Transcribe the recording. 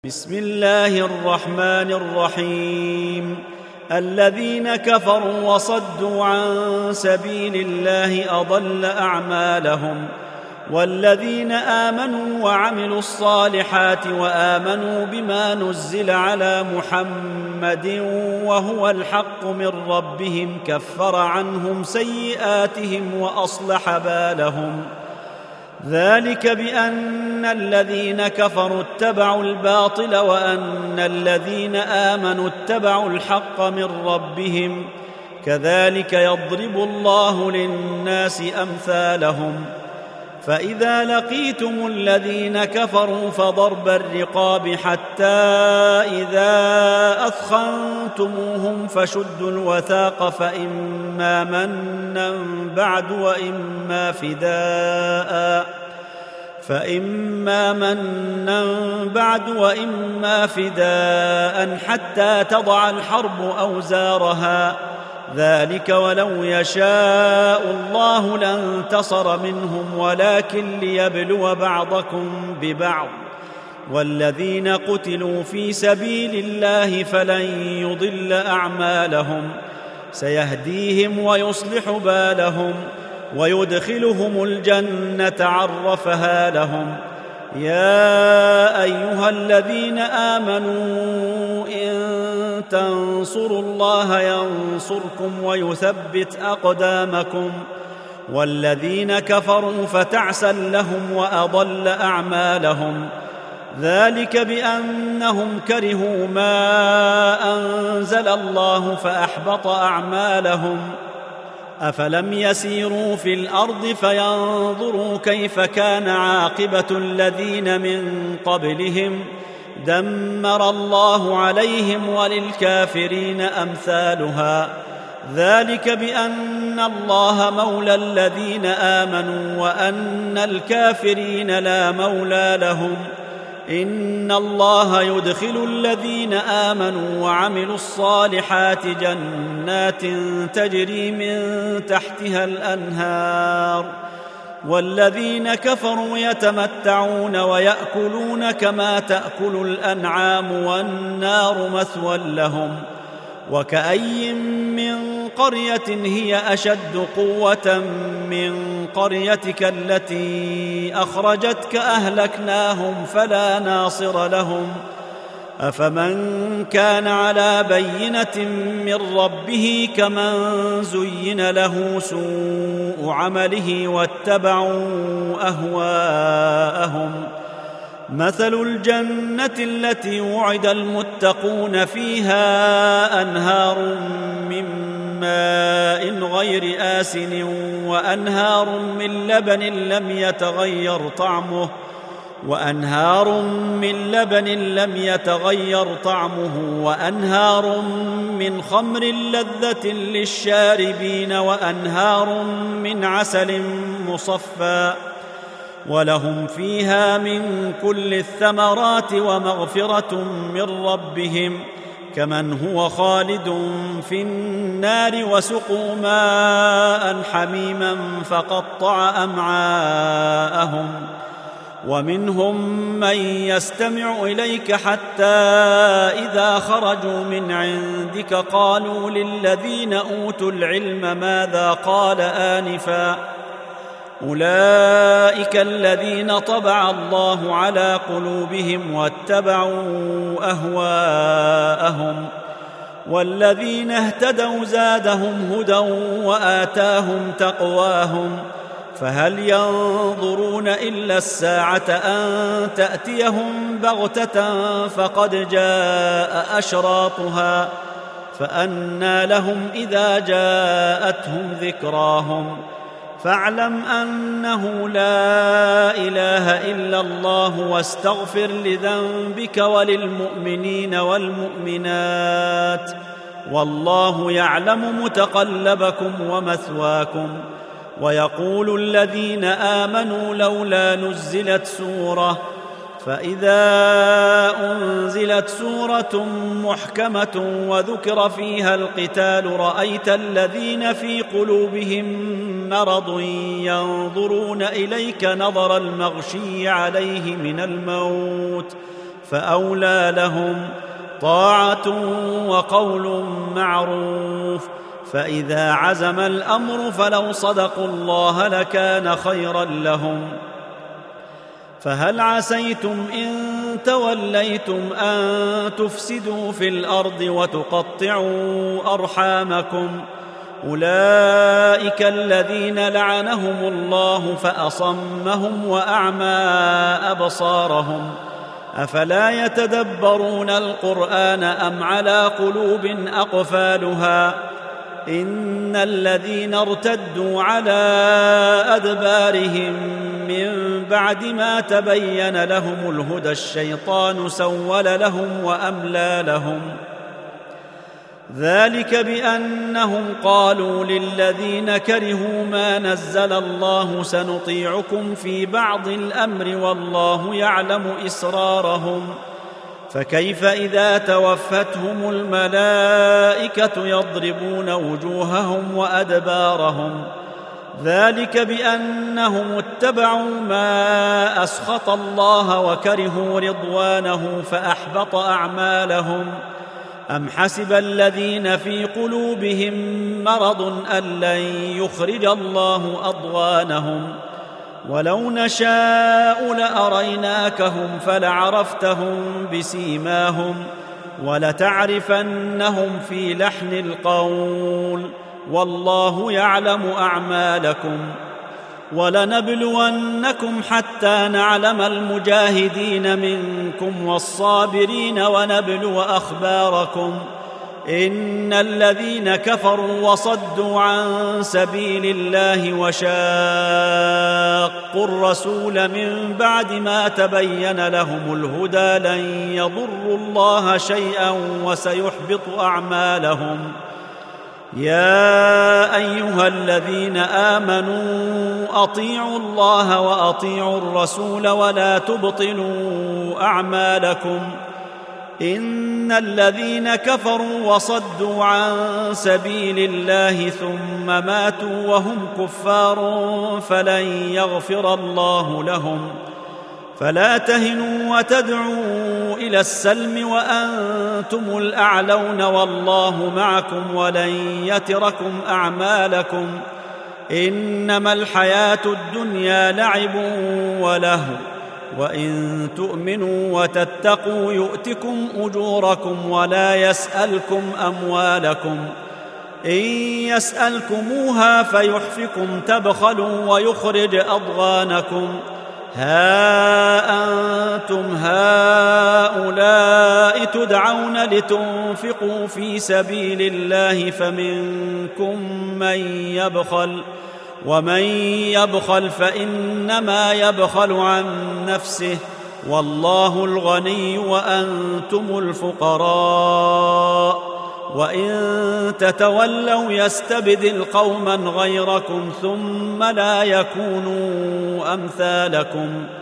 بسم الله الرحمن الرحيم. الذين كفروا وصدوا عن سبيل الله أضل أعمالهم، والذين آمنوا وعملوا الصالحات وآمنوا بما نزل على محمد وهو الحق من ربهم كفر عنهم سيئاتهم وأصلح بالهم. ذلك بأن الذين كفروا اتبعوا الباطل وأن الذين آمنوا اتبعوا الحق من ربهم، كذلك يضرب الله للناس أمثالهم. فإذا لقيتم الذين كفروا فضرب الرقاب حتى إذا أثخنتموهم فشدوا الوثاق فإما منا بعد وإما فداء حتى تضع الحرب أوزارها. ذلك ولو يشاء الله لانتصر منهم ولكن ليبلو بعضكم ببعض. والذين قتلوا في سبيل الله فلن يضل أعمالهم، سيهديهم ويصلح بالهم ويدخلهم الجنة عرفها لهم. يا أيها الذين آمنوا إن تنصروا الله ينصركم ويثبت أقدامكم. والذين كفروا فتعسا لهم وأضل أعمالهم. ذلك بأنهم كرهوا ما أنزل الله فأحبط أعمالهم. أفلم يسيروا في الأرض فينظروا كيف كان عاقبة الذين من قبلهم، دمر الله عليهم وللكافرين أمثالها. ذلك بأن الله مولى الذين آمنوا وأن الكافرين لا مولى لهم. إن الله يدخل الذين آمنوا وعملوا الصالحات جنات تجري من تحتها الأنهار، والذين كفروا يتمتعون ويأكلون كما تأكل الأنعام والنار مثوى لهم. وكأي من قرية هي أشد قوة من قريتك التي أخرجتك أهلكناهم فلا ناصر لهم. أفمن كان على بينة من ربه كمن زين له سوء عمله واتبعوا أهواءهم. مثل الجنة التي وعد المتقون فيها أنهار من ماء غير آسن وأنهار من لبن لم يتغير طعمه وأنهار من خمر لذة للشاربين وأنهار من عسل مصفى، ولهم فيها من كل الثمرات ومغفرة من ربهم كمن هو خالد في النار وسقوا ماء حميما فقطع أمعاءهم. ومنهم من يستمع إليك حتى إذا خرجوا من عندك قالوا للذين أوتوا العلم ماذا قال آنفا. أولئك الذين طبع الله على قلوبهم واتبعوا أهواءهم. والذين اهتدوا زادهم هدى وآتاهم تقواهم. فهل ينظرون إلا الساعة أن تأتيهم بغتة فقد جاء أشراطها، فأنى لهم إذا جاءتهم ذكراهم. فاعلم أنه لا إله إلا الله واستغفر لذنبك وللمؤمنين والمؤمنات، والله يعلم متقلبكم ومثواكم. ويقول الذين آمنوا لولا نزلت سورة، فإذا أنزلت سورة محكمة وذكر فيها القتال رأيت الذين في قلوبهم مرض ينظرون إليك نظر المغشي عليه من الموت، فأولى لهم طاعة وقول معروف. فإذا عزم الأمر فلو صدقوا الله لكان خيرا لهم. فهل عسيتم إن توليتم أن تفسدوا في الأرض وتقطعوا أرحامكم؟ أولئك الذين لعنهم الله فأصمهم وأعمى أبصارهم. أفلا يتدبرون القرآن أم على قلوب أقفالها؟ إن الذين ارتدوا على أدبارهم من بعد ما تبين لهم الهدى الشيطان سول لهم وأملى لهم. ذلك بأنهم قالوا للذين كرهوا ما نزل الله سنطيعكم في بعض الأمر والله يعلم إسرارهم. فكيف إذا توفتهم الملائكة يضربون وجوههم وأدبارهم؟ ذلك بأنهم اتبعوا ما أسخط الله وكرهوا رضوانه فأحبط أعمالهم. أم حسب الذين في قلوبهم مرض أن لن يخرج الله أضغانهم؟ ولو نشاء لأريناكهم فلعرفتهم بسيماهم ولتعرفنهم في لحن القول والله يعلم أعمالكم. ولنبلونكم حتى نعلم المجاهدين منكم والصابرين ونبلو أخباركم. إن الذين كفروا وصدوا عن سبيل الله وشاقوا الرسول من بعد ما تبين لهم الهدى لن يضروا الله شيئا وسيحبط أعمالهم. يا أيها الذين آمنوا أطيعوا الله وأطيعوا الرسول ولا تبطلوا أعمالكم. إن الذين كفروا وصدوا عن سبيل الله ثم ماتوا وهم كفار فلن يغفر الله لهم. فلا تهنوا وتدعوا إلى السلم وأنتم الأعلون والله معكم ولن يتركم أعمالكم. إنما الحياة الدنيا لعب ولهو وإن تؤمنوا وتتقوا يؤتكم أجوركم ولا يسألكم أموالكم. إن يسألكموها فيحفكم تبخلوا ويخرج أضغانكم. ها أنتم هؤلاء تدعون لتنفقوا في سبيل الله فمنكم من يبخل ومن يبخل فإنما يبخل عن نفسه والله الغني وأنتم الفقراء. وإن تتولوا يستبدل قوما غيركم ثم لا يكونوا أمثالكم.